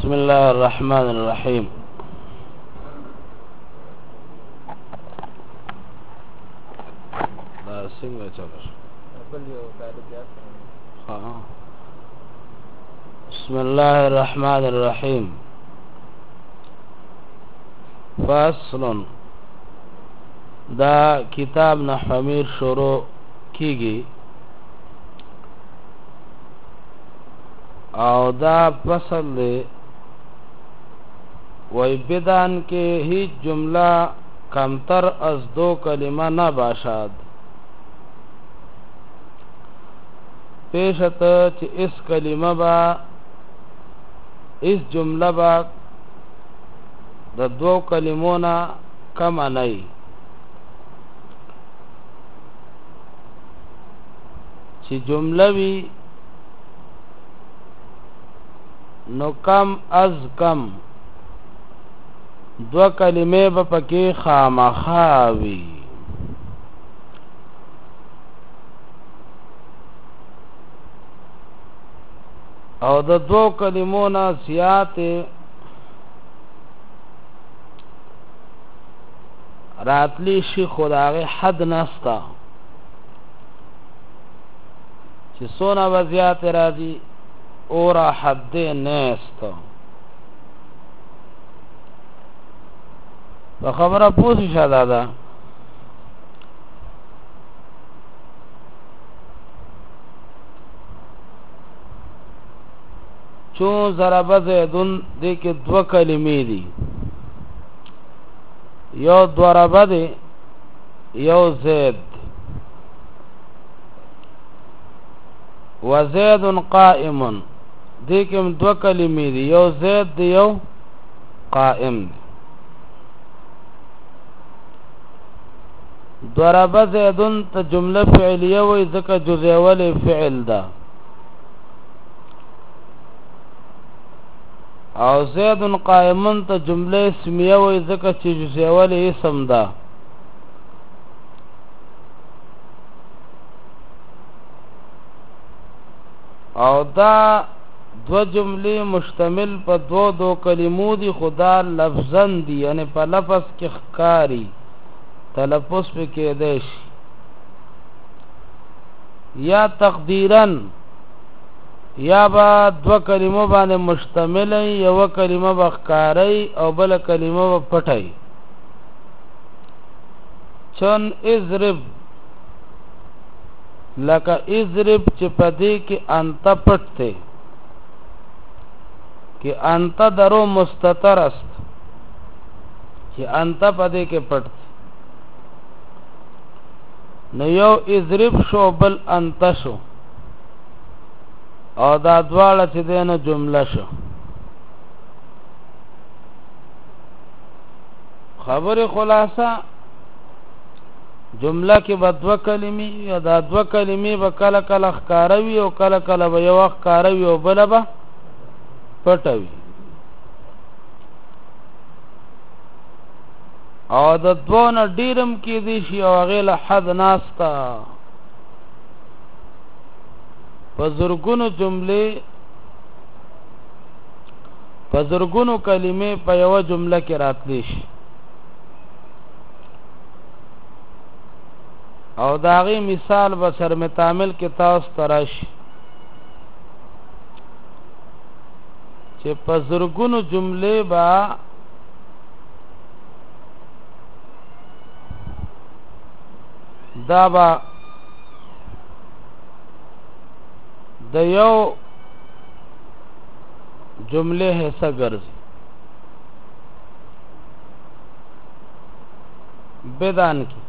بسم الله الرحمن الرحيم. دا څنګه چلو بسم الله الرحمن الرحيم. فصل دا کتاب نحویر شروع کیږي او دا فصل دی وی بدان کے هیچ جملہ کمتر از دو کلمہ نہ باشد پیشت چی اس کلمہ با اس جملہ با دا دو کلمونا کم نئی چی جملہ بھی نو کم از کم دو کلمه با پکی خامخاوی او د دو کلمونا زیات راتلی شی خداغی حد نستا چی سونا با زیات راضی اورا حد نیست و خبره پوسی شا دادا چون ضرب زیدون دی که دو کلمی دی یو ضرب دی یو زید و زید قائم دی که دو کلمی دی یو زید دی یو قائم دی ضرب زیدن تا جمله فعلیه وی ذکر جزیول فعل دا او زیدن قائمن تا جمله اسمیه وی ذکر چی جزیول اسم دا او دا دو جمله مشتمل په دو کلمو دی خدا لفظن دی یعنی په لفظ کې ښکاری تلفظ پہ کېدیش یا تقدیرن یا با دو کلمه باندې مشتمل یو کلمه بخکاری او بل کلمه پټای چون اضرب لکه اضرب چې پدې کې انت پټته کې انت درو مستتر است چې انت پدې کې پټ نو یو اضرب شو بل انت شو او دا دواړه چې دینه جمله شو خبر خلاصہ جمله کې به دو کلمې یا دا دو کلمې به کله کله ښکاروي او کله کله به یو ښکاروي او بل به پټوي او د دوه ډیرم کې دي شي او غیله حد ناستا په زرګونو جملې په زرګونو کلمې په یو جمله کې راتلی شي او داغي مثال به سر متعامل کې تاسو تراشي چې په زرګونو جملې با دا با د یو جمله حصہ ګرځي بدان کی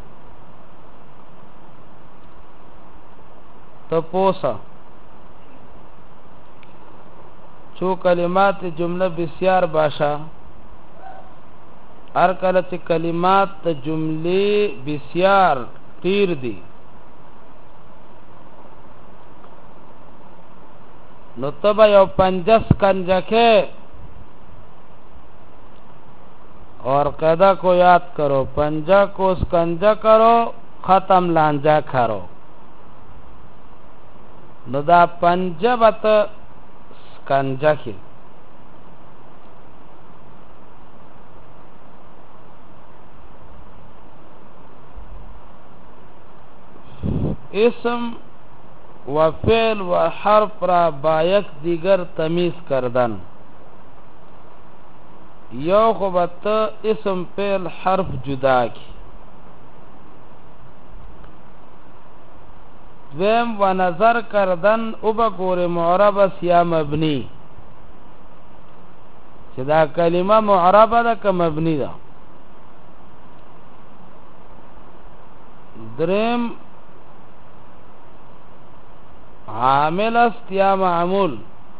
تپوسا چو کلمات جمله بسیار باشا هر کله چې کلمات جمله بسیار تیر دی نو تبا یو پنجس کنجکے اور قیدہ کو یاد کرو پنجا کو سکنجا کرو ختم لانجا کرو نو دا پنجا بتا سکنجا کی اسم و فعل و حرف را با یک دیگر تمیز کردن. یو خو بت اسم فعل حرف جدا کی. دویم و نظر کردن او بگور معرب است یا مبنی، چې دا کلمه معربه ده که مبنی ده. دریم عامل است یا معمول.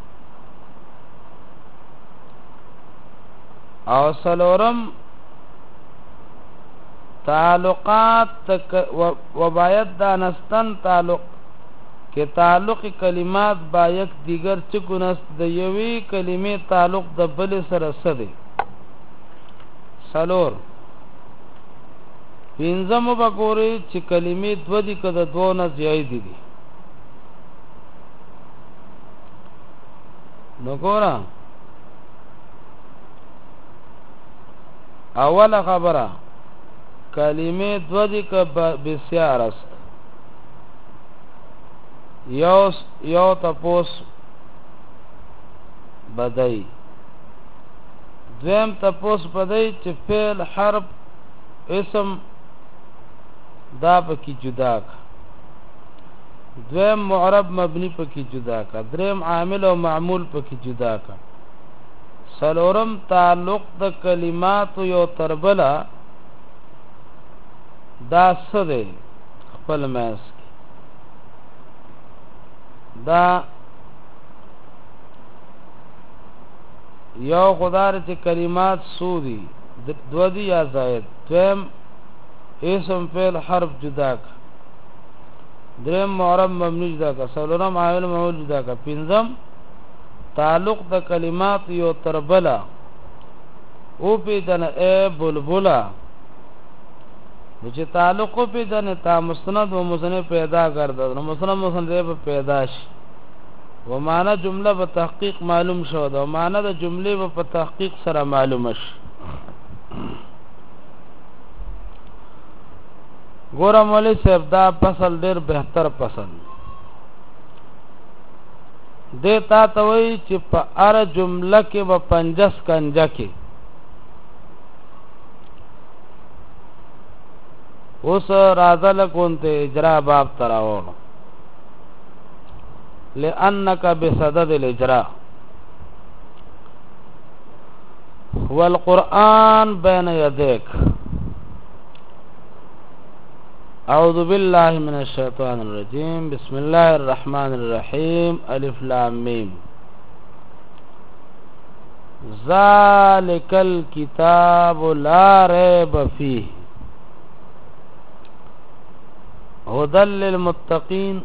او سلورم تعلقات و باید دانستن تعلق که تعلق کلمات با یک دیگر چکون است. د یوی کلمه تعلق د بل سره سده. سلور پینځم وګورئ چې کلمې دو دي که د دوه نه زیات دي. نو ګوره اوله خبره کلمه دو دي که بسیار است. یو تپوس بدای، دویم تپوس بدای چې فعل حرف اسم دا پکی جدا کا، دویم معرب مبنی پکی جدا کا، دریم عامل او معمول پکی جدا کا، سلورم تعلق د کلمات یو تربلا دا سده خپل ماس دا یو خدار چې کلمات سو دی دو دی یا زائد، دویم اسم فعل حرف جدا کا، دریم معرب مبنی جدا کا، سلورم عامل معمول جدا کا، پنځم تعلق د کلمات یو تربلا او پیدن اے بلبلا. چې تعلق پیدن تا مستند و مصنع پیدا کردد، نو مستند مصنع پیدا شي و معنی جمله په تحقیق معلوم شو ده و معنی د جمله په تحقیق سره معلوم شي. ګوره مولوی صاحب دا فصل ډیر بهتر فصل دی. تا ته وایي چې په هر جمله کې به 50 کنجه کې اوس راځه لکونته اجرا باب تراوړو لأنك بصدد الاجراء والقرآن بين يديك. اعوذ بالله من الشیطان الرجیم. بسم الله الرحمن الرحیم. الف لام میم. ذالک الکتاب لا ریب فیه هدى للمتقین.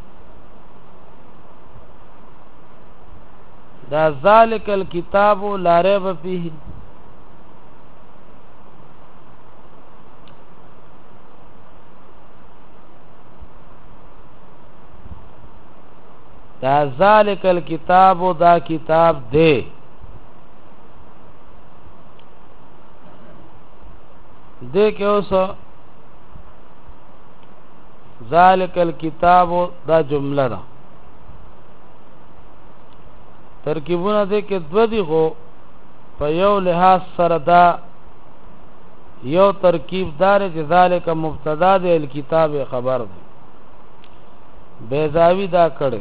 دا ذالک الکتاب لا ریب فیه دا ذالک الکتاب دا کتاب دے دے کہ اس ذالک الکتاب دا جمله دا ترکیبونه دے کہ دو دی خو په یو لحاظ سره دا یو ترکیب دار چې ذالک مبتدا دے الکتاب خبر دے بیزاوی دا کړي.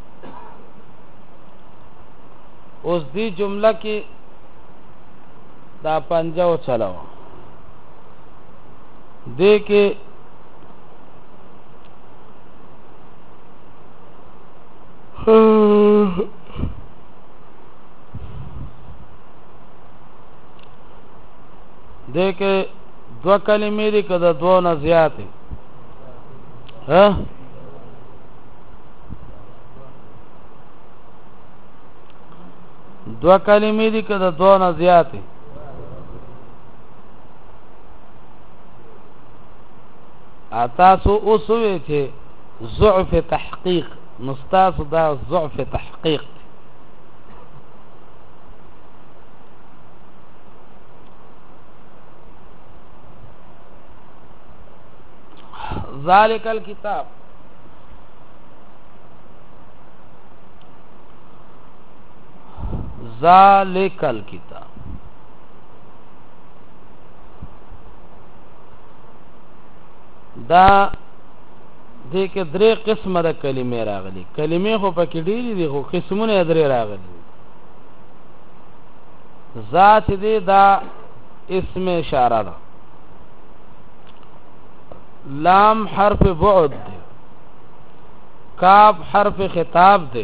اوس دی جمله کې دا پنځو چلاو دې کې دې کې دو کلمې دي که د دوه نه زیات دي. ها دو کلمې دي که د دوه نه زیات دي. تاسو اوس وی چې ضعف تحقیق مستاسو دا ضعف تحقیق ذالک الکتاب ذالک الکتاب. دا دې کې درې قسمه د کلمې راغلي. کلمې خو پکې ډېرې دي خو قسمونه درې راغلي. ذات دې دا اسم اشاره ده. لام حرف بعد ده. کاف حرف خطاب ده.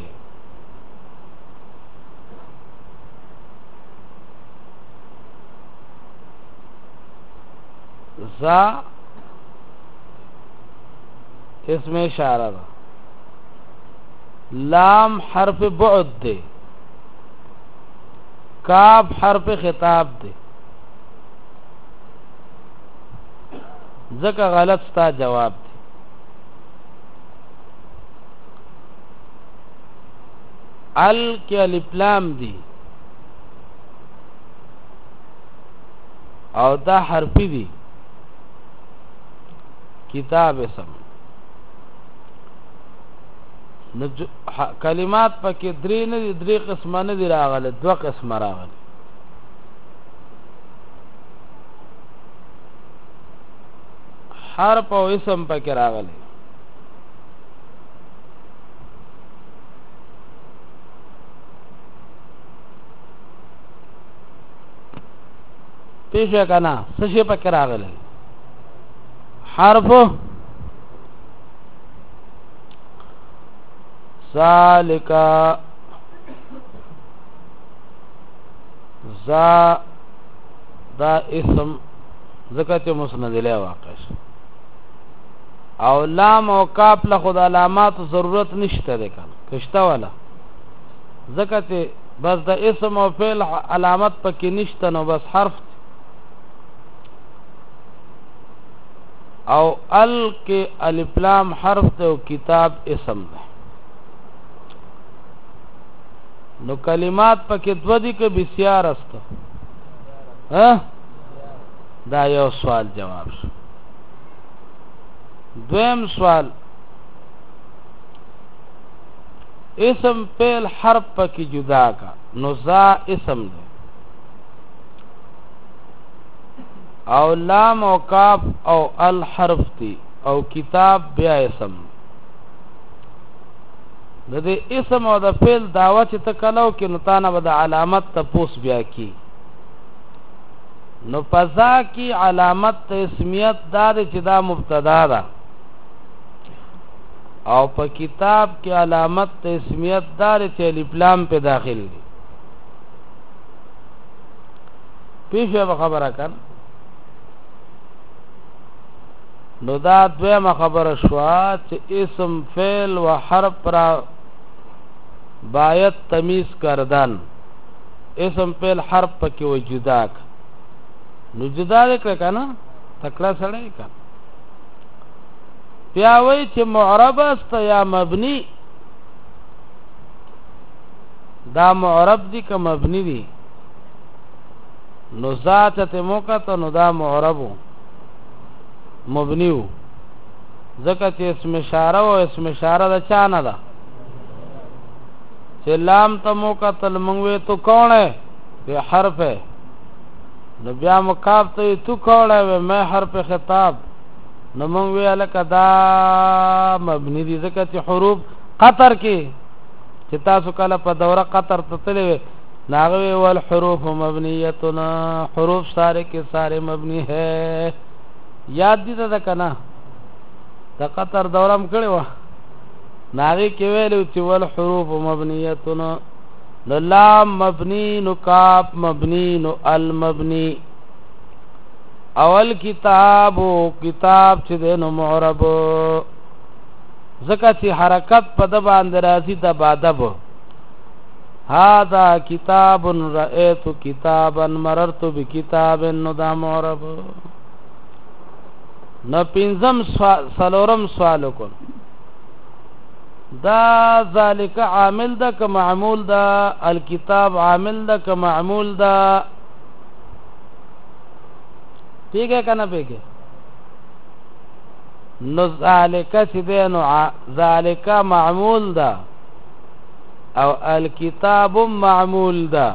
ذا اسم اشاره ده. لام حرف بعد ده. کاف حرف خطاب ده. ځکه غلط ستا جواب دی. ال کې الف لام دی او دا حرفی دی. کتاب اسم کلمات پکې درې نه دي. درې قسمه نه دي راغلي. دوه قسمه راغلي. حرف او اسم پکې راغلي. پیښه کنا څه شي پکې راغلي. حرف ذالک ذا دا اسم ذکرت مسند له واقع او لام او کاف له خود علامات ضرورت نشته ده کنه کشته والا ذکرت بس د اسم او فعل علامت پکې نشته نو بس حرف او ال کې الف لام حرف ته او کتاب اسم ده. نو کلمات پکې دو دي که بسیار است. دا یو سوال جواب شو. دویم سوال اسم فعل حرف پکې جدا کا نو ذا اسم ده او لام او کاف او الحرف تی او کتاب بیا اسم. د دې اسم او د فعل داوا چې تکلو کې نو تانه به د علامت تپوس بیا کی. نو پزا کی علامت اسمیت دار چې دا مبتدا ده او په کتاب کې علامت اسمیت دار چې الف لام په داخل دي. پیښه خبره کړ. نو دا دویمه خبره شوه چې اسم فعل و حرف را باید تمیز کردن. اسم فعل حرف پکې وجودا ک نو جدا وکړه کنه تکړه سره کا بیا وای چې معرب است یا مبني. دا معرب دي که مبني دي. نو ذات ته موقت نو دا معربو مبنیو ځکه چې اسم اشاره او اسم اشاره د چا نه ده چې لام ته موقتل منوي تو کون ہے یہ حرف ہے. نو بیا مقاب ته تو کون ہے میں حرف خطاب نو منوي الک دا مبنی دي ځکه چې حروف قطر کې چې تاسو کله په دوره قطر ته تللی ناغوی والحروف مبنیتنا حروف سارے کے سارے مبنی ہے. یاد دي ته کنه د قطر دورم کړي و ناغي کې ویلو چې ول حروف مبنیتنا نو لام مبنی نو کاف مبنی نو المبنی اول کتاب چې نو معرب زکه چې حرکت په د باندې راځي د بادب. هذا کتاب رأيت کتابا مررت بکتاب نو دا معرب. نو پنځم سلورم سوال کو دا ذالک عامل دا که معمول دا الکتاب عامل دا که معمول دا ٹھیک ہے کنا پیگے. نو ذالک چې دی نو ذالک معمول دا او الکتاب معمول ده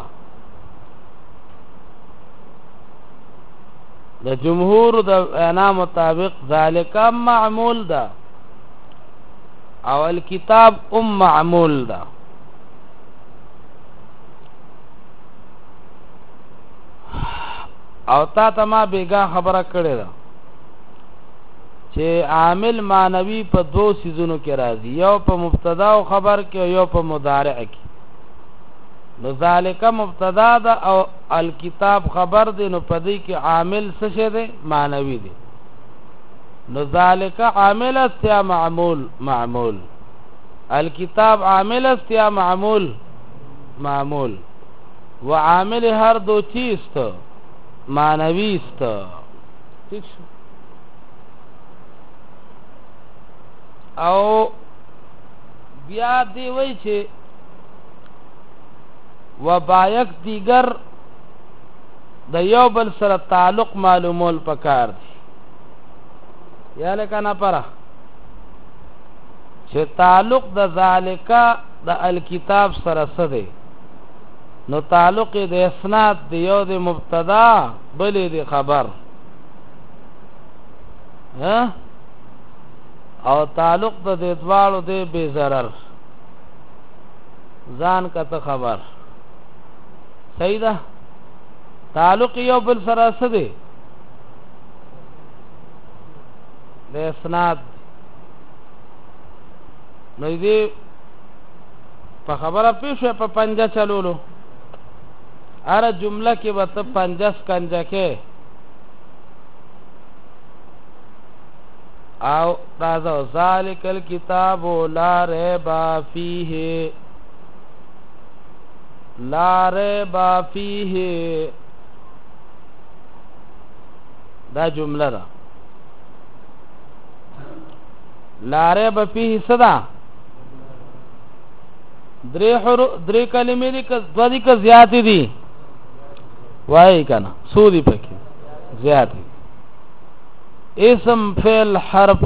د جمهور د انا مطابق ذالک معمول ده او الکتاب معمول ده. او تا ما بیگا خبره کړې ده چې عامل معنوي په دو سيزونو کې راځي، یو په مبتدا او خبر کې، یو په مضارع کې. نو ذالک مبتدا ده او الکتاب خبر دی، نو پدې کې عامل څه شه ده؟ معنوي دی. نو ذالک عامل است یا معمول الکتاب عامل است یا معمول وعامل هر دو چیز تو معنوی است. ٹھیک شو؟ او بیا دی وای چې وبایک دیگر د یو بل سره تعلق معلومول پکار دی. یا لکه پره چې تعلق د ذالک د الکتاب سره څه دی؟ نو تعلق د اسناد دی، یو د مبتدا بلې د خبر، او تعلق د دوالو دی بے ضرر، ځان کته خبر. صحیح ده؟ تعلق یو بل سره څه دی؟ د اسناد. نو دې په خبره پیښه په پنجه چلولو، اره جمله کې به ته 50 کنجه کې او راځو ذالک الکتاب لا ریب فیه دا جمله ده. لا ریب فیه صدا درې کلمې دي که دو دي که زیات دي؟ وای کنه سودی پکې زیات دي. اسم فعل حرف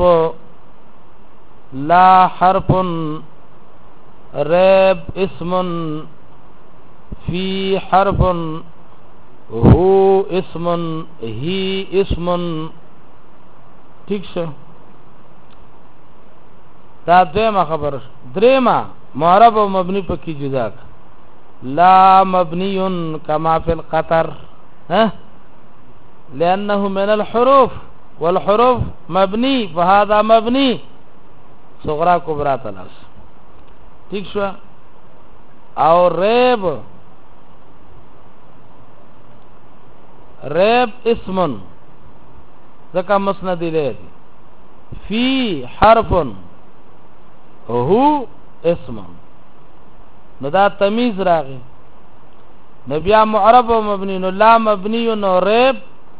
لا حرف ریب اسم فی حرف هو اسم هی اسم. ٹھیک شو؟ دا دیمه خبر. دریمه معرب و مبنی پکی جدا کا. لا مبنی کما فی القطر لأنه من الحروف والحروف مبنی فهذا مبنی صغرا کبرا تلاس. ٹھیک شو؟ او ریب اسم ذکا مسند الیه فی حرف هو اسم. نو دا تمیز راغی. نو بیا معرب و مبنی. نو لا مبنی نو ریب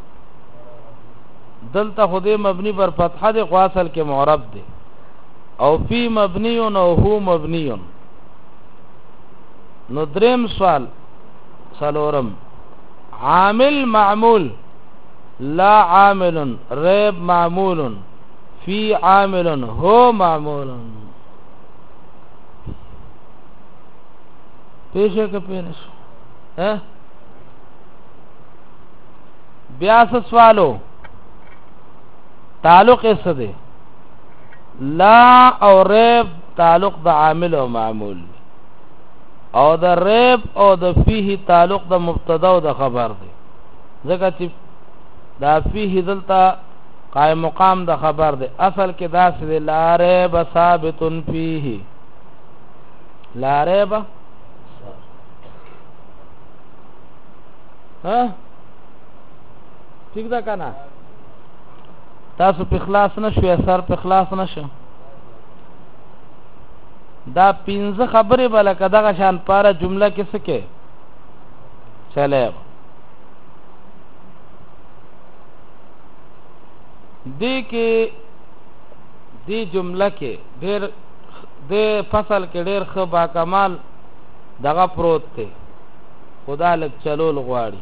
دلتا خودی مبنی بر فتحه دی، خو اصل کې معرب دی. او فی مبنی نو هو مبنی. نو دریم سوال سلورم عامل معمول لا عامل ریب معمول فی عامل هو معمول. پیشه که پینش بیا سوالو تعلق ایسا دے؟ لا او ریب تعلق دا عامل او معمول، او دا ریب او دا فیه تعلق دا مبتدا او دا خبر دے. ذکر چی دا فیه دلتا قائم مقام دا خبر دے. اصل کے دا سی دے لا ریب ثابت فیه. لا ریب ٹھیک ده کنه؟ تاسو په خلاص نشو، اثر په خلاص نشو. دا 15 خبرې بل کداغه شان پاره جمله کې څه کې چلے دی کې دی جمله کې ډېر د فصل کې ډېر خو با کمال دغه پروت دی، خدا لک چلول غواړي.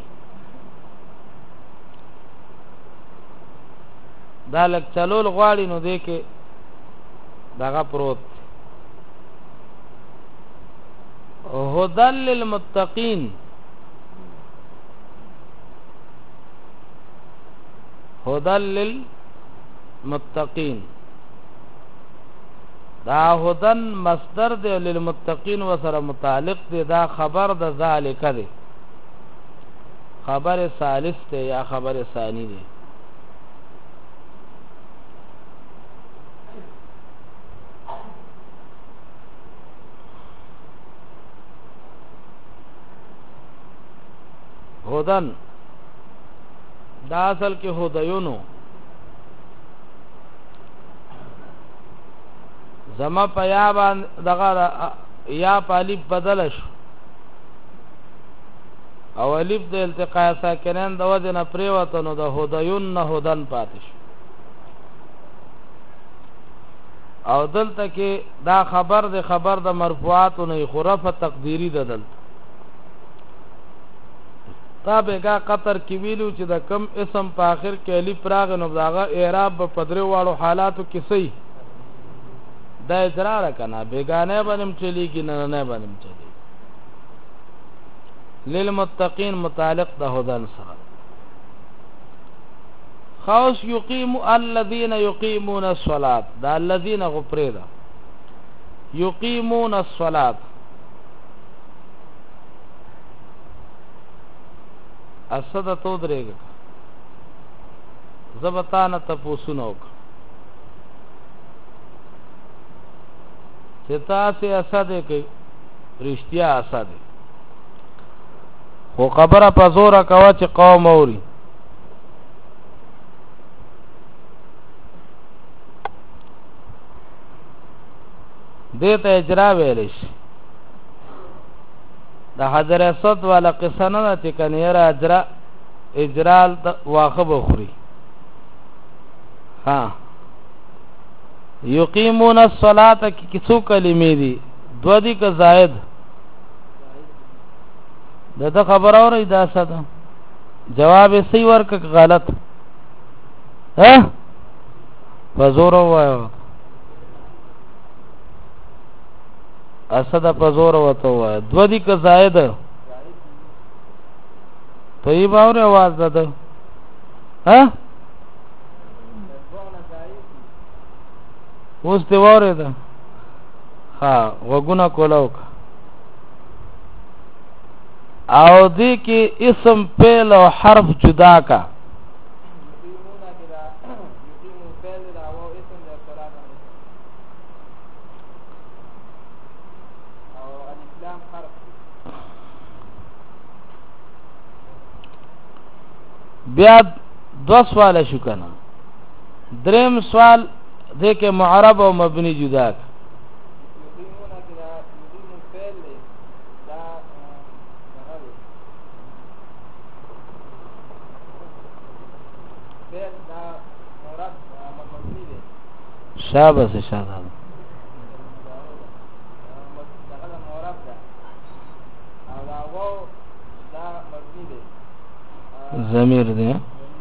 دا لک چلول غواړي نو دې کې دغه پروت. هدى للمتقین هدى للمتقین دا هدن مصدر دی للمتقین وسره متعلق دی دا خبر د ذالک دی خبر ثالث دی یا خبر ثانی دی هدن دا اصل کې هدیونو زما په یا باندې دغه یا په الف بدل شو او الف د التقاء ساکنین د وجه نه پریوته نو د هدیون نه هدن پاتې شو او دلته کې دا خبر د مرفوعات نه خرافه تقدیری ده دلته تابعا قطر کې ویلو چې د کم اسم په اخر کې الف راغ نو داغه اعراب په پدری واړو حالاتو کې صحیح دا اجرا را کنه بیگانه باندې چلیږي نه نه باندې چلی للمتقین متعلق د هدن سره خاص یقیم الذين يقيمون الصلاه دا الذين غفردا يقيمون الصلاه اسد تو درېګه زبطانه تپوسونو چې تاسو اسد کوي رښتیا اسد خو خبره په زور کوا چې قوم اوري دته اجرا ویل شي د حضر اسد والا قصه نه چې کنيره اجرال واخه بخوري ها یقیمون الصلاة کی څو کلمې دي دو دي که زائد دته خبر اوري دا ساده جواب صحیح ورک غلط ها فزور وایو اسد فزور وته وای دو دي که زائد طيب اور आवाज ده ها اوس دی وره ده ها وګونه کولاوک او دی کې اسم فعل او حرف جدا کا بیا دو سوال شو کنه دریم سوال دې کې معرب او مبني جدا شابه شاده ضمیر دی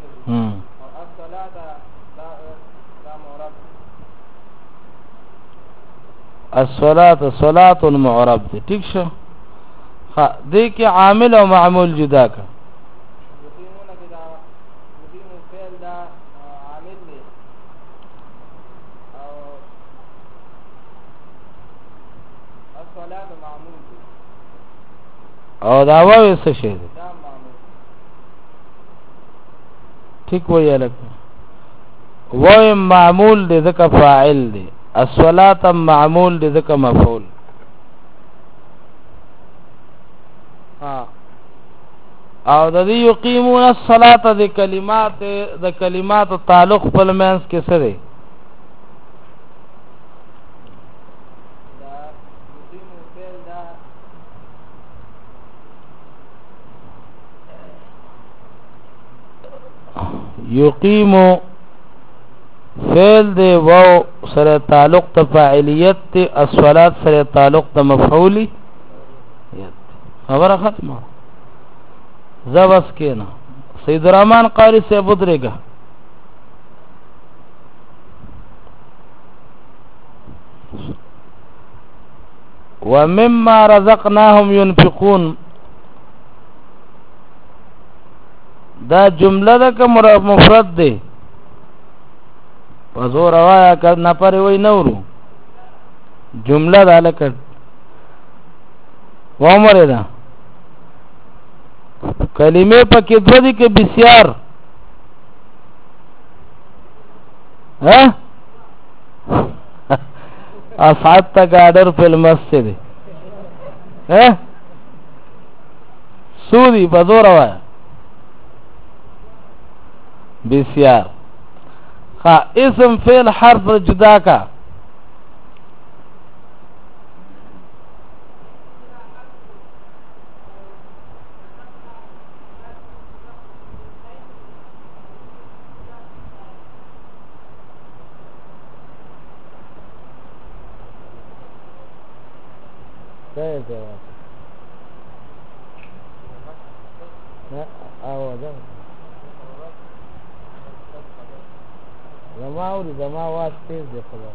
الصلاة صلاة معرب دی ٹھیک شو دې کې عامل او معمول جدا کا او دا واوې څه شي دی ٹھیک وایي لکه وای معمول دی ځکه فاعل دی الصلاة معمول دی ځکه مفعول او د دې یقیمون الصلاة د کلمات تعلق په لمنس کې څه دی یقیم فعل دی واو سره تعلق ته فاعلیت ته الصلات سره تعلق ته مفعولی خبره ختمه زبس کینا سید الرحمن قاری سے بدرېګه ومما رزقناهم ينفقون دا جمله ده که مفرد ده پزور وایا که نپره وی نورو جمله ده لکه وامره ده کلمه پاکی دو دی که بسیار اصعدت قادر فی المسجد سودی پزور وایا بسیار اسم فعل حرف جدا کا زما واز تیز دی خدا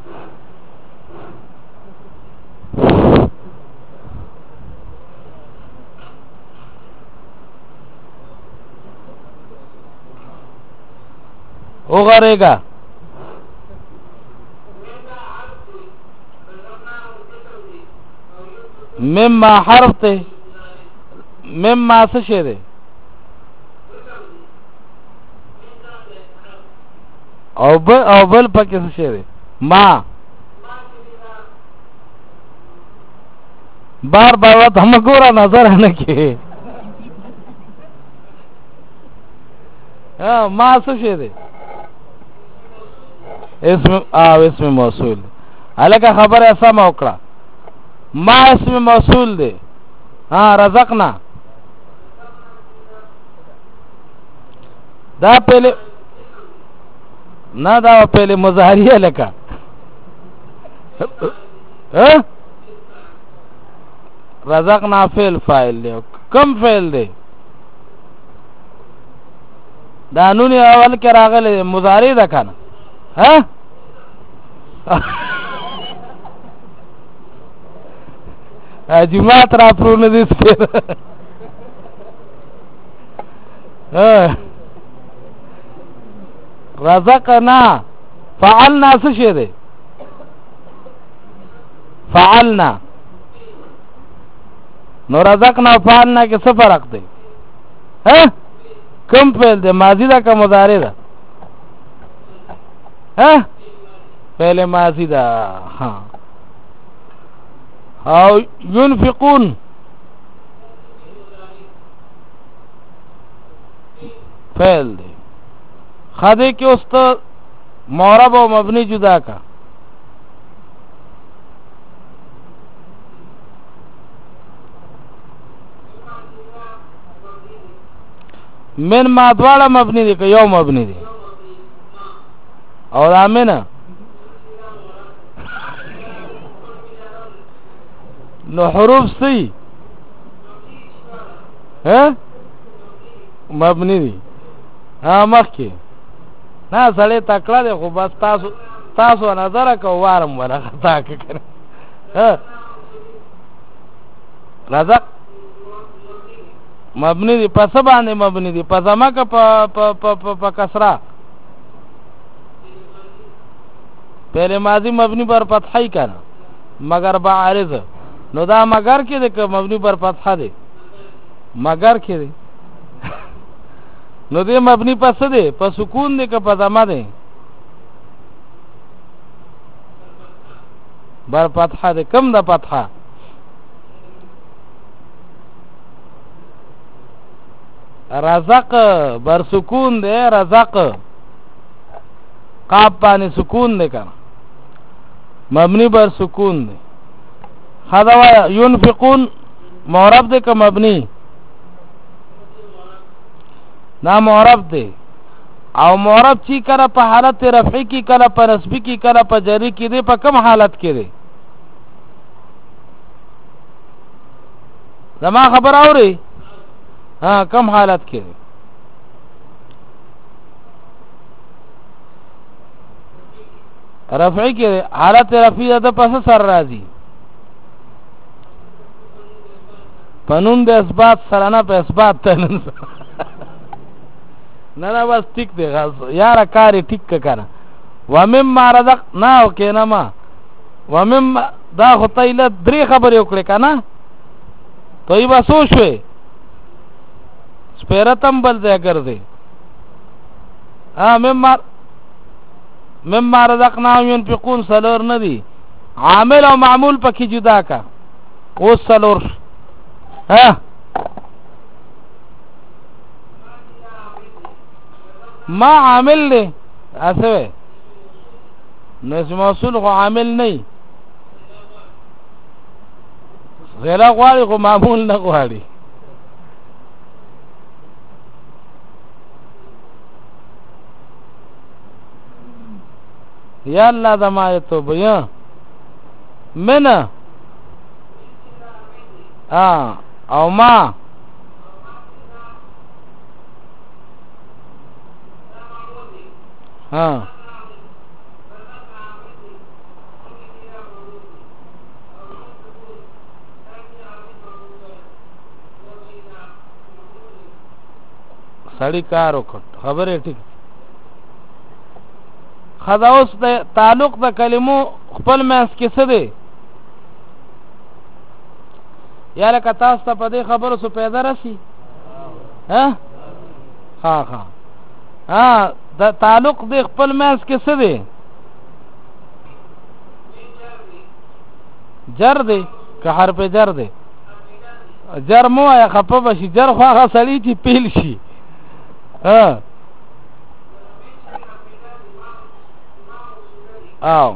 او غریگا مما حرف ته مما څه شه دی او بل پکې څه شه دی ما بار وخت هم ګورا نظر نه کې ما څه شه دی اسم موصول الکه خبره سم وکړه ما اسم موصول دی رزقنا دا پہلے نه دا پہلے مظاهریه لکه رزقنا فعل فاعل دی کم فعل دی دا نون اول کې راغله مضارع ده کنه جماعت را پرونه دي سپیر رزقنا فعلنا څه شي دی فعلنا نو رزقنا فعلنا کې څه فرق دی کم فعل دی ماضی دا که مضارع ده فعل ماضی ده او ينفقون فعل دی خاده کې اوس ته معرب او مبني جدا کا من ما دواړه مبني دي که یو مبني دي او امنه نو حروف سی مبني دي مخکې نه سړی تکړه دی خو بس تاسو نظر کو وارم ولا خطا کنه رزق مبني دي پس باندې مبني دي پس ما کا په کسرا پہلے ماضی مبنی پر فتح ہی کنا مگر بعارض نو دا مگر کې ده که مبنی پر فتح ده مگر کې ده نو دې مبنی پس ده په سکون ده که په ضمه ده بر فتح ده کم ده فتح رزق بر سکون ده رزق قاب پانی سکون ده کنا مبنی بر سکون ده خدا ينفقون معرب ده که مبنی نا معرب ده او معرب چی کله په حالت رفعی کی کله په نصبی کی کله په جری کی ده په کم حالت کې ده زما خبر اوري کم حالت کې ده رفعی کی حالت رفعی ده پس سر راځي پنون د اثبات سره نه په اثبات ته نه بس ټیک دی یاره کاری ټیک که کنه ومما رزقناه کینما ومما دا خو تایله درې خبرې وکړې که نه توی به څو شوې سپیرتم بل ځای ګرځې مما رزقناهم ينفقون سلور نه دي عامل او معمول پکې جدا کا اوس سلور ما عامل دی اسوه نو اسم موصول خو عامل نه غیره غواړي خو معمول نه غواړي یا الله دمایتو بیا من او ما سړی کار وکړ خبره ټیک خدا اوس د تعلق د کلمو خپل ماس کې څه دی یا لکه تاسو ته په دې خبرو څه پیدا راسي د تعلق د خپل ماس کې څه دی جر دی که حرف جر دی جر مو یا خپه بشي جر خو هغه سړی چې پیل شي او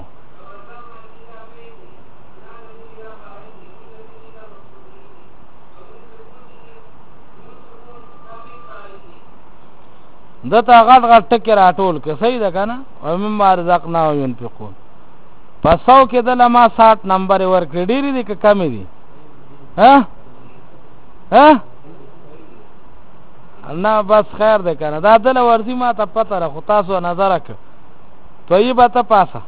دته غټ غټ ټکی راټول که صحیح ده که نه ومما رزقناهم ينفقون په 100 کې دله ما 60 نمبر ورکړي ډېرې دي که کمې دي نه بس خیر ده که نه دا دله ورځي ما ته پته ده خو تاسو نظره که طیبه ته پاسه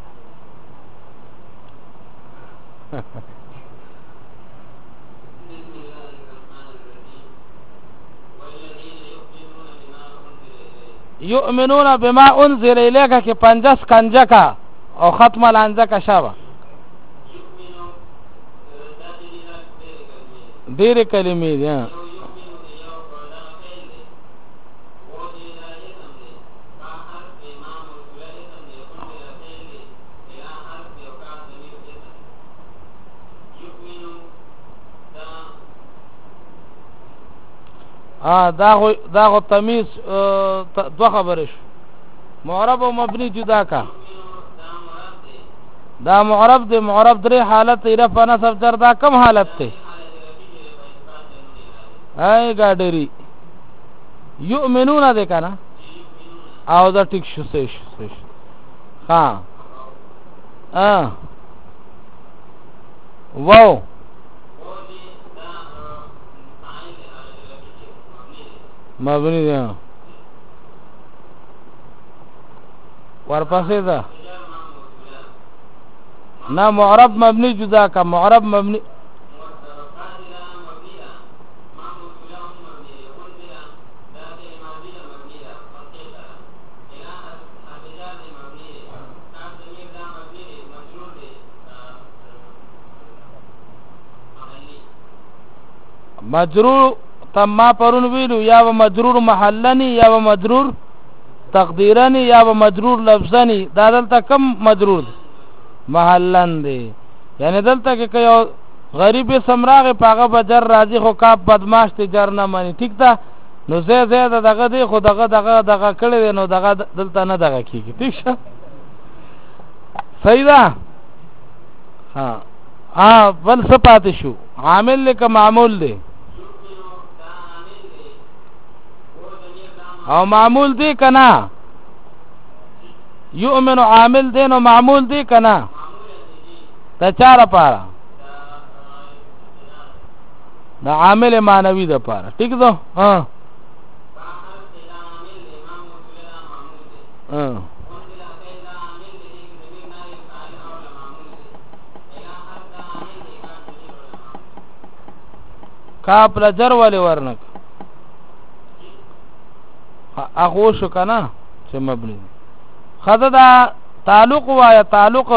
یؤمنون بما انزل الیک که پنجس کنجه کا او ختم لانجه کا شابه ډېرې کلمې دي دا خو تمیز دو خبرش معرب و مبنی جدا کا دا معرب دی معرب درې حالت رفع نصب جر دا کم حالت ته ای ګاډری یؤمنون ده کنه او دا ټیک شو سیش واو مبنی دی ورپسې ده نه معرب مبنی جدا کا معرب مبنی مجرور تما پرون ویلو یا و مجرور محلنی یا و مجرور تقدیرنی یا و مجرور لفظنی دا دلته کم مجرور محلن دی یعنی دلته کې یو غریب سمراغ پاغه بجر راځي خو کاپ بدمعاش ته جر نه مانی ټیک ده نو زه دغه دی خو دغه کړی دی نو دغه دلته نه دغه کیږي ٹھیک شه صحیح ده بل څه پاتې شو عامل لکه معمول دی او معمول دی کنا یؤمن عامل دی نو معمول دی کنا دا چاره پاره دا عامل معنوي ده پاره ٹھیک ده کاپ لجر ولی ورنک اغو شو کنا چې مبني خدا دا تعلق وایا تعلق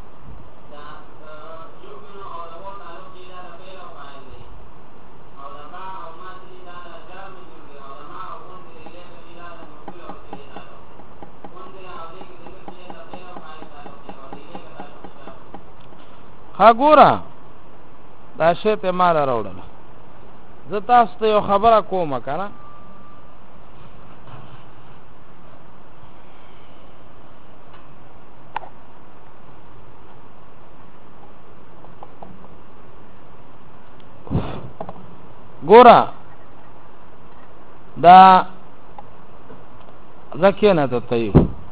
ها ګورا دا شی ته مال راوړل زه تاسو ته یو خبره کوم کنه ګورا دا زکینه ته طيب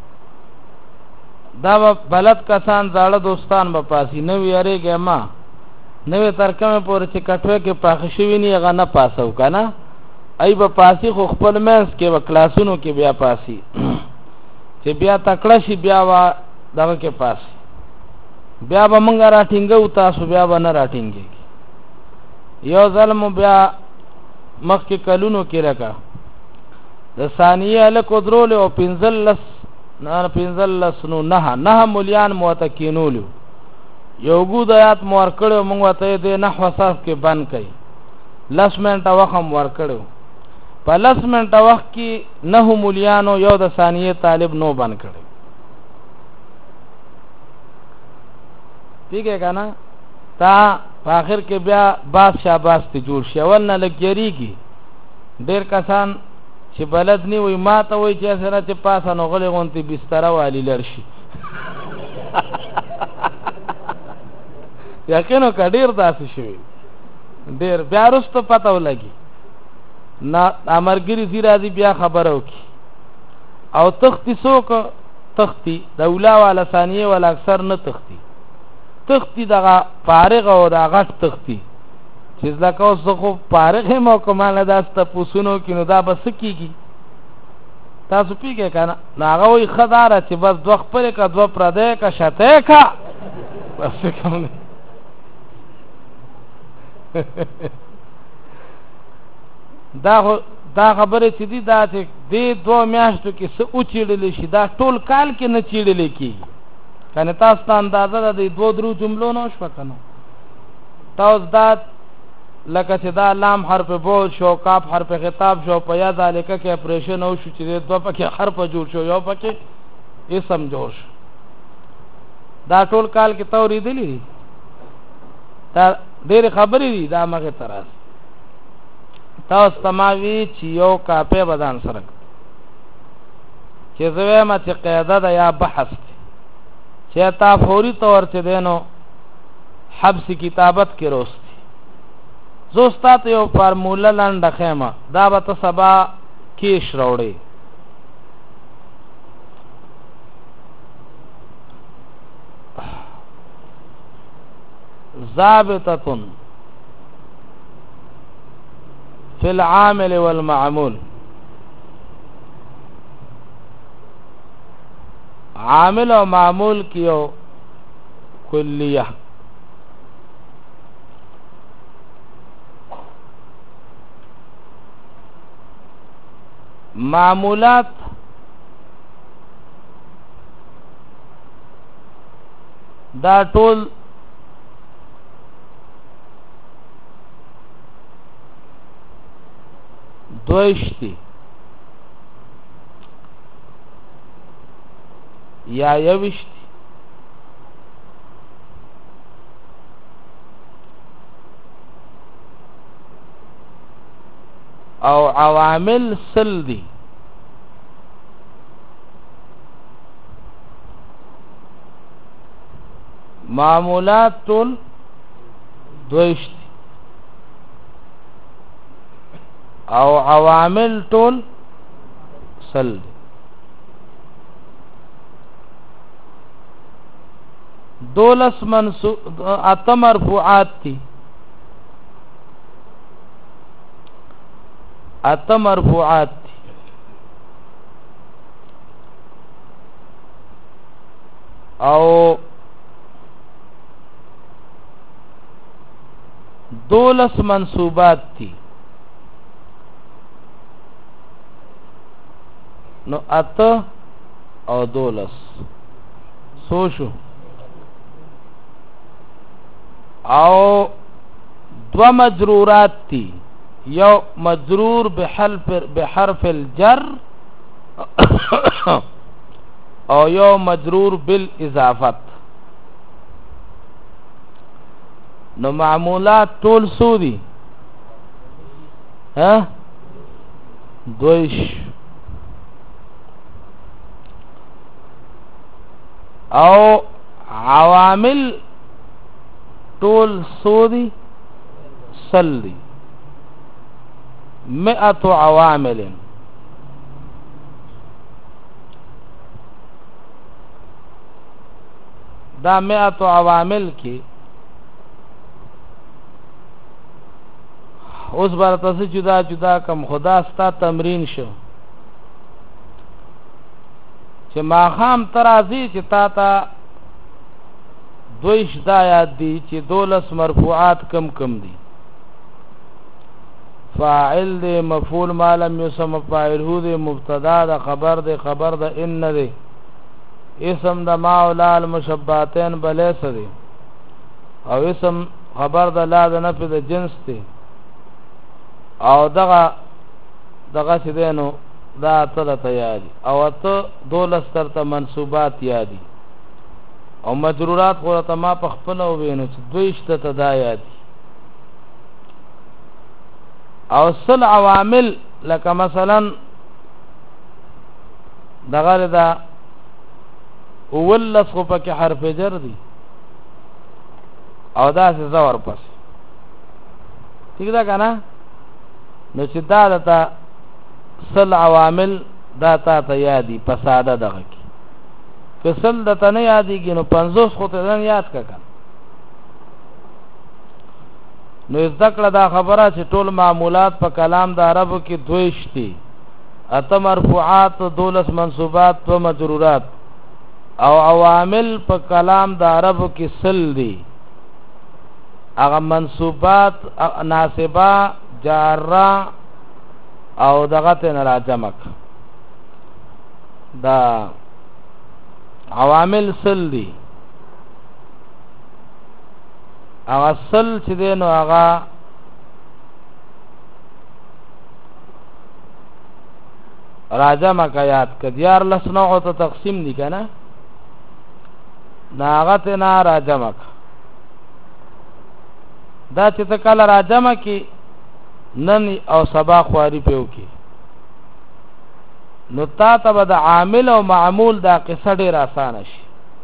دا بلد کسان زاړه دوستان به پاسي نو یریږي ما نو ترکمه پور چې کټوي کې پاخښوي نه غنه پاسو کنه ای به پاسي خو خپل مېس کې و کلاسونو کې بیا پاسي چې بیا تکړه شي بیا وا دغه کې پاسي بیا به مونږ راټینګو تاسو بیا به نه راټینګي یو ظلم بیا مخ کې کلونو کې راکا د ثانیه له قدرول او پنځلس نه پنځلس نو نه مليان موتکینول یو ګود آیات مور کړو موږ ته دې نحو صرف کې بند کړي لس منټه وخم ور کړو په لس منټه وخت کې نه مليانو یو د ثانیه طالب نو بند کړي ٹھیک ہے کنه تا په اخر کې بیا باس شاباس ته جوړ شي ولنه لګریږي ډیر کسان چې بلد نی وي ما ته وای چې سره چې پاسه نو غلې غونتی بستر والی لرشي یقینو کډیر داسې شوی ډیر بیا رستو پته ولګي نا امرګری زیرا دی بیا خبره وکي او تختی سوک تختی دولا والا ثانیه ولا اکثر نه تختی دغه فارغ او دا غټ تختی چې ځکه اوس خو فارغ هم او کومه داسته پوسونو کینو دا بس کیږي تاسو پیګه کنه ناغه وي خداره چې بس دوه خپل کا دوه پردې کا شته کا بس کوم دا خبره چې دی دا چې د دوه میاشتو کې څه اوچېړل شي دا ټول کال کې نه چېړل کیږي کنه تاسو ته اندازه د دوه درو جملو نو شو کنه تاسو دا لکه چې دا لام حرف بول شو کاف حرف خطاب شو په یا ذالک کې اپریشن او شو چې دوه پکې حرف جوړ شو یو پکې اسم جوړ شو دا ټول کال کې توریدلی دا ډېر خبرې دي دا مغه تراس تاسو تماوی چې یو کاپه بدن سره چې زوی ما چې قاعده دا یا بحث چې تا فوري طور چې دینو حبس کتابت کې روست زوستات یو فارموله لاندې خیمه دا به ته سبا کیش راوړي ضابطه فی العامل والمعمول عامل و معمول کیو کلیه معمولات دا ټول دوشتی یا یوشتی او عوامل سل دی معمولات ټول دوشتی او عوامل ټول سل دی دولس منصوب اتم مرفوعات تی اتم مرفوعات تی او 12 منصوبات دي نو اته او 12 سو شو او دو مجرورات دي یو مجرور بحرف الجر او یو مجرور بالاضافت نو معمولات ټول سودی ها دویش او عوامل ټول سودی سلی 100 عوامل دا 100 عوامل کی اوس برته جدا جدا کم خدا ستا تمرین شو چې ما خام ترازی چې تا تا دویش دا یاد دی چې 12 مرفوعات کم کم دی فاعل دی مفعول ما لم يسم فاعله دی مبتدا دا خبر دا ان دی اسم دا ما ولا المشبهتين بلیس دی او اسم خبر دا لا دا نفی دا جنس دی او دغه څه دینو دا ته یادي او ته 12 ترته منصوبات یادي او مجرورات خو ته ما په خپل او وینو چې دویشته ته دا یادي او سل عوامل لکه مثلا دغه دا اول خو پکې حرف جر دی او دا څه زور پس ٹھیک ده کنه نو چې دا تا سل عوامل دا تا یادي په ساده دغه کې که سل د ته نه یادېږي نو 50 خو ته ځان یاد کړه نو ذکر دا خبره چې ټول معمولات په کلام د عربو کې دویش دي اته مرفوعات 12 منصوبات و مجرورات او عوامل په کلام د عربو کې سل دي هغه منصوبات ناصبه جارا او دغه تن راجمک دا عوامل سل دی هغه سل چې دینو هغه راجمک یاد کدیار لسنو ته تقسیم دي کنه ناغه تن راجمک دا چې کله راجمک نن او سبا خواري پیو کی نو تا ته د عامل او معمول دا قصه ډیر آسان شي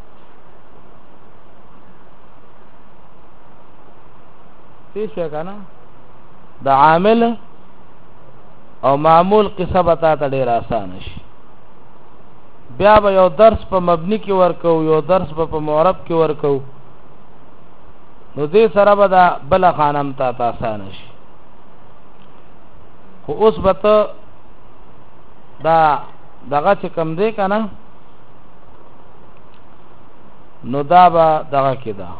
څه کنه د عامل او معمول قصه بتا ته ډیر آسان شي بیا به یو درس په مبني کې ورکو یو درس په معرب کې ورکو نو دې سره به دا بل خانم ته آسان شي خو اوس به ته دا دغه چې کم دی که نه نو دا به دغه کې ده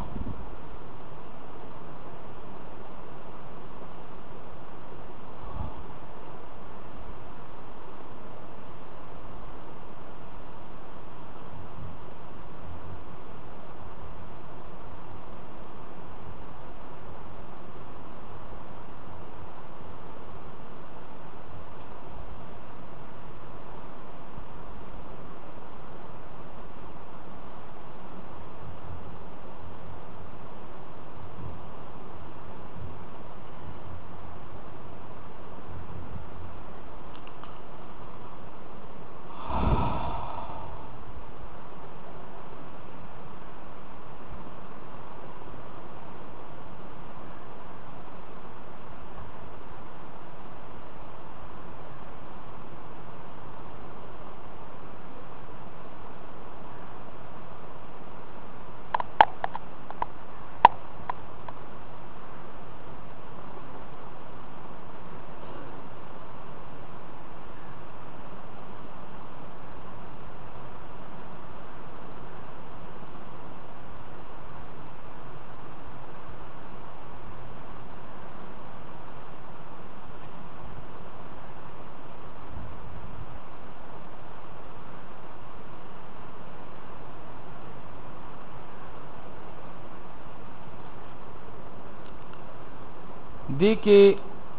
دی کې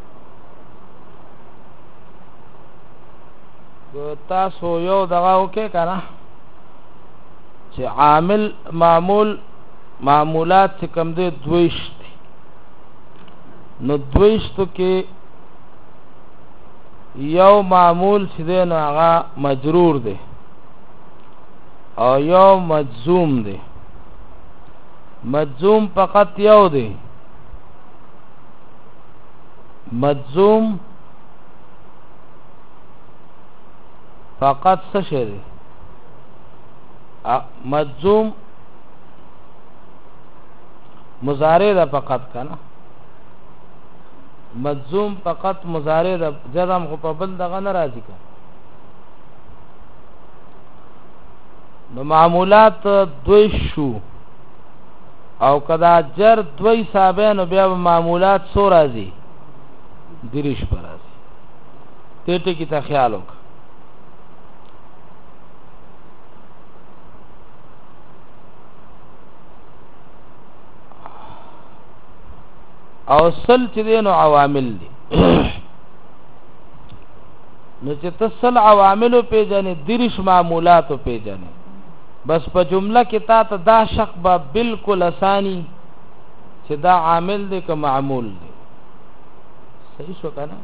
تاسو یو دغه وکې کنه چې عامل معمولات چې کم دي دویشت نو دویشتو کې یو معمول چې دی نو هغه مجرور دی او یو مجزوم دی مجزوم فقط یو دی مجزوم فقط څه شی دی مجزوم مضارع ده فقط کنه مجزوم فقط مضارع ده جزم خو په بل دغه ناراضی کا نو معمولات دوی شو او کدا جر دوی صابین بیا معمولات سو راضی دریش پر راضی ته کی ته خیال وک او سل چې دینو عوامل دي نو چې تسل عوامل په جنې دریش معمولات په جنې بس په جمله کې تا ته دا شق به بالکل اسانی چې دا عامل دی که معمول دی صحیح شو کنه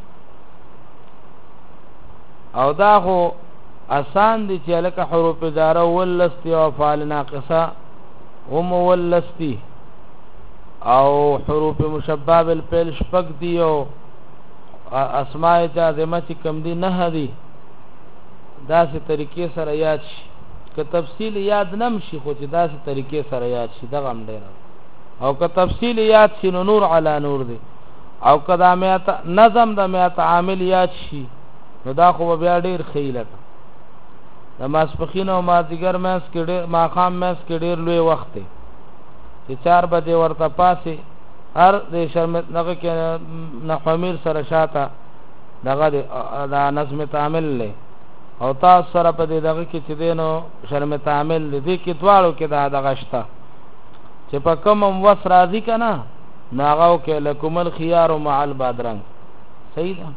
او دا خو آسان دي چې لکه حروف جاره ولستی او فعل ناقصه هم ولستی او حروف مشبہ بالفعل شپږ دي او اسماء جازمه چې کم دي نه دي داسې طریقې سره یاد شي که تفصیل یاد نم شي خو چې داسې طریقې سره یاد شي دغه هم ډېر او که تفصیل یاد شي نو نور علی نور دی او که دا نظم د میات عامل یاد شي نو دا خو بیا ډېر خیلک د ماسپخین او مازدیګر مېس کې ډېر ماښام مېس کې ډېر لوی وخت دی چې 4 بجې ورته پاسې هر د شرمت دغه کې نحومیر سره شاته دغه دا نظم تعامل له او تاسو سره په دغه کې چې دینو شرم تعامل دې کې دواړو کې دا دغه شته چې په کوم وس راضی کنه ناغاو کې لکم الخيار مع البادرنګ صحیح ده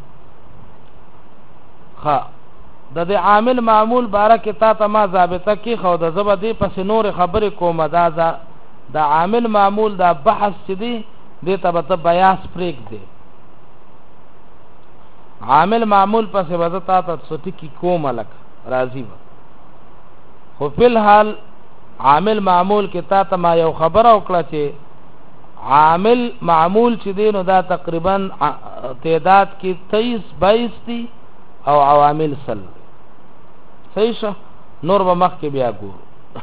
ها د دې عامل معمول بارکه تا ته ما ضابطه کې خو د زبدي پس نور خبره کومه دا عامل معمول دا بحث چې دی دې ته به بیاس پریک دی عامل معمول پس وځتا ته سټی کی کومه لک راضی خو په الحال عامل معمول کې تا ته ما یو خبره وکړه چې عامل معمول چې دی نو دا تقریبا تعداد کې 23-22 دي او عوامل سل صحیح شه نور به مخ کې بیا ګورو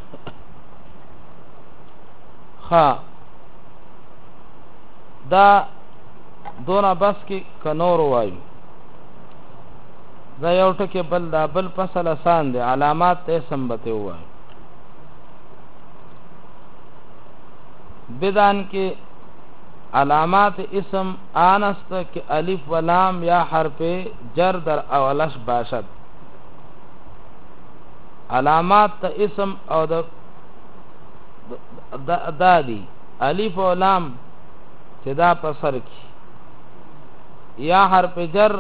ها دا دونا بس کې کنور وایو دا یو ټکي بل دا بل فصل آسان دي علامات ته سمبته وایو بدان کې علامات اسم آنست کې الف و لام یا حرف جر در اولش باشد علامات ته اسم او د دادی الف و لام چې دا په سر کې یا حرف جر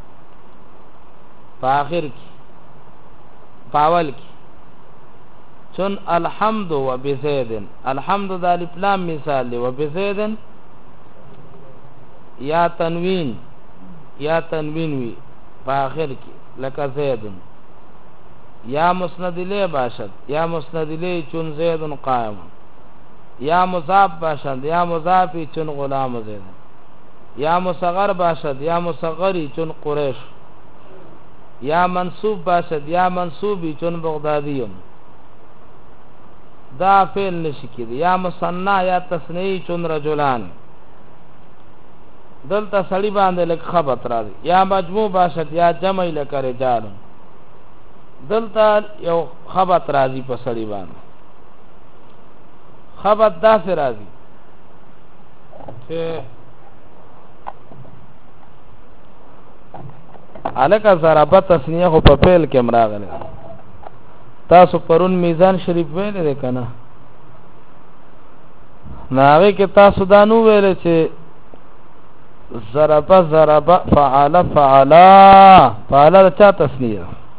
په اخر کې پاول کې چون الحمد و بزید الحمد د الف لام مثال دی و بزید یا تنوین وی په اخر کې لکه زید یا مسند الیه باشد یا مسند الیه چون زید قائم یا مضاف باشد یا مضافی چون غلام زید یا مصغر باشد یا مصغری چون قریش یا منصوب باشد یا منصوبی چون بغدادیون دا فعل نشی کېدی یا مثنا یا تثنیه چون رجلان دلته سړی باندې لک خبط راځي یا مجموع باشد یا جمع لک رجال دلته یو خبط راځي په سړی باندې خبط داسې راځي چې الکه ضربه تسنیه خو په فعل کې مراغله تاسو پرون میزان شریف ویل دی کنه ناوی کې تاسو دانو ویل چې ضرب ضرب فعل فعلا فعلا چا تسنیه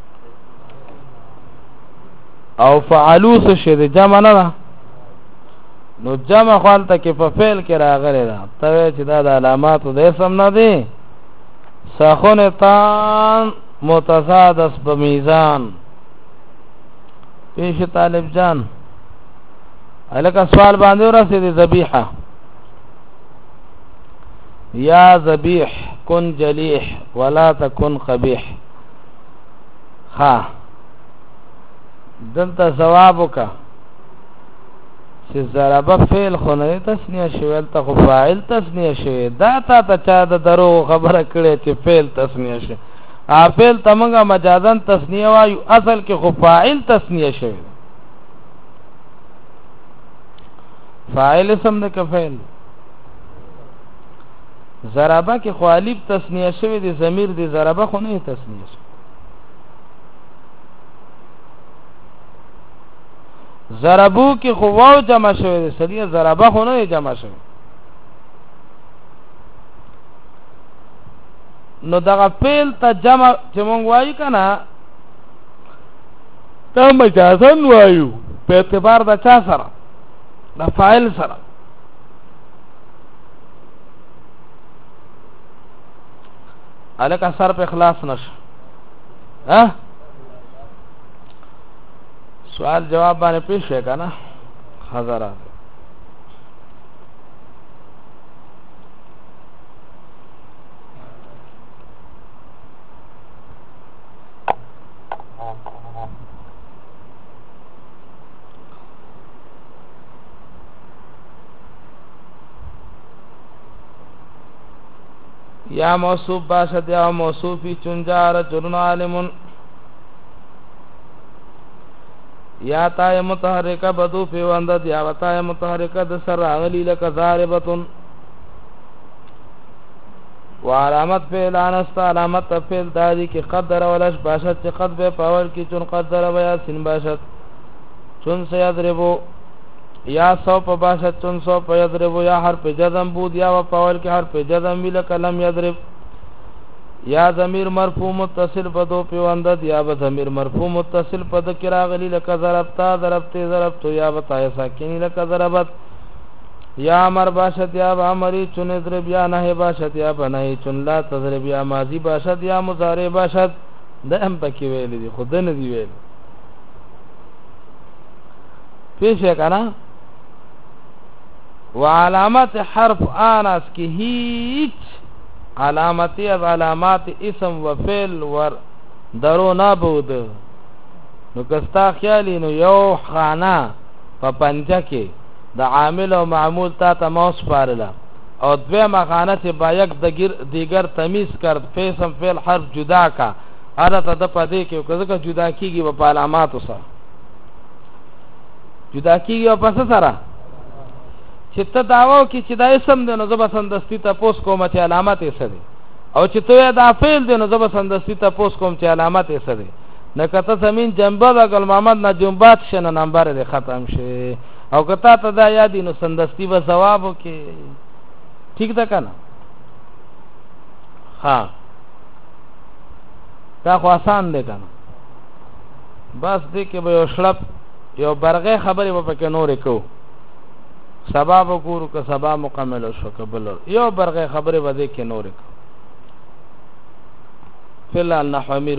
او فعلو څه شی جمع نه ده نو جمع خالته کې په فعل کې راغلی ده ته چې دا د علاماتو د اسم نه دي ساخنتان متزادس بمیزان پیش طالب جان الکه سوال باندې ورسېدي ذبیحه یا ذبیح کن جلیح ولا تکن قبیح ها دلته جواب وکا چې ضرب فعل خو نه تسنیه شوی ته خو فاعل تسنیه شوی دا ته چا د درو خبره کړي چې فعل تسنیه شي فعل تمغه مجازن تسنیه وایو اصل کې خو فاعل تسنیه شوی فاعل اسم نه کفعل ضربه کې خو الف تسنیه شوی دی ضمیر دی ضربه خو نه تسنیه شوی ضربو کې خو واو جمع شوی دی سړي ضربه خو نه جمع شوی نو دغه فعل ته جمع چې مونږ وایو کنه ته مجازن وایو په اعتبار د چا سره د فاعل سره الکه سر په اخلاص نشه ها سوال جواب باندې پیش ہے کنه حضرات یا موصوف باشد یا موصوفی چنجار جرن عالمون یا تای متحرکه بدو پیوندد یا تای متحرکه د سر اغلی لک ضاربتن و علامت فعل انست علامت فعل دادی کی قدر ولش باشد چې قد به پاور کی چون قدر و یا سین باشد چون سیضربو یا سو په باشد چون سو په یضربو یا حرف جزم بود یا و پاور کی حرف جزم ویل کلم یضرب یا ضمیر مرفوع متصل پدو پیوندد یا به ضمیر مرفوع متصل پد کراغلی لک ضربتا ضربته ضربتو یا بتا ساکنی لک ضربت یا امر باشد یا امری چون ضرب یا نهی باشد یا بنهی چون لا تضرب یا ماضی باشد یا مضارع باشد دهم پکې ویل دي خود نه دی ویل پیش کنا وعلامات حرف انس کی هیچ علامتی از علامات اسم و فعل ور درو نابود نو کستا خیالی نو یو خانه په پنجه کې د عامل او معمول تا تماس پارلا او دویمه خانه چې با یک دیگر تمیز کرد فیسم فعل حرف جدا کا عادت د پدې کې کله جدا کیږي په علامات سره جدا کیږي او پس سره چې ته داواو کې چې دا اسم دی نو زبر سندستی ته پوس کوم چې علامت یې څه دی او چې ته دا فعل دی نو زبر سندستی ته پوس کوم چې علامت یې څه دی نه کته زمين جنبه د ګل محمد نه جنبات شنه نمبر دی ختم شي او کته ته دا یادی نو سندستی به جواب وکي ٹھیک ده کنه ها دا خو آسان دی کنه بس دې کې به یو شلپ یو برغه خبرې په کې نورې کو سبب وګورو که سبب مکمل شو قبل یو برغه خبره وځي کې نور فلال نحو امیر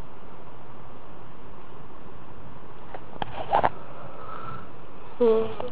بس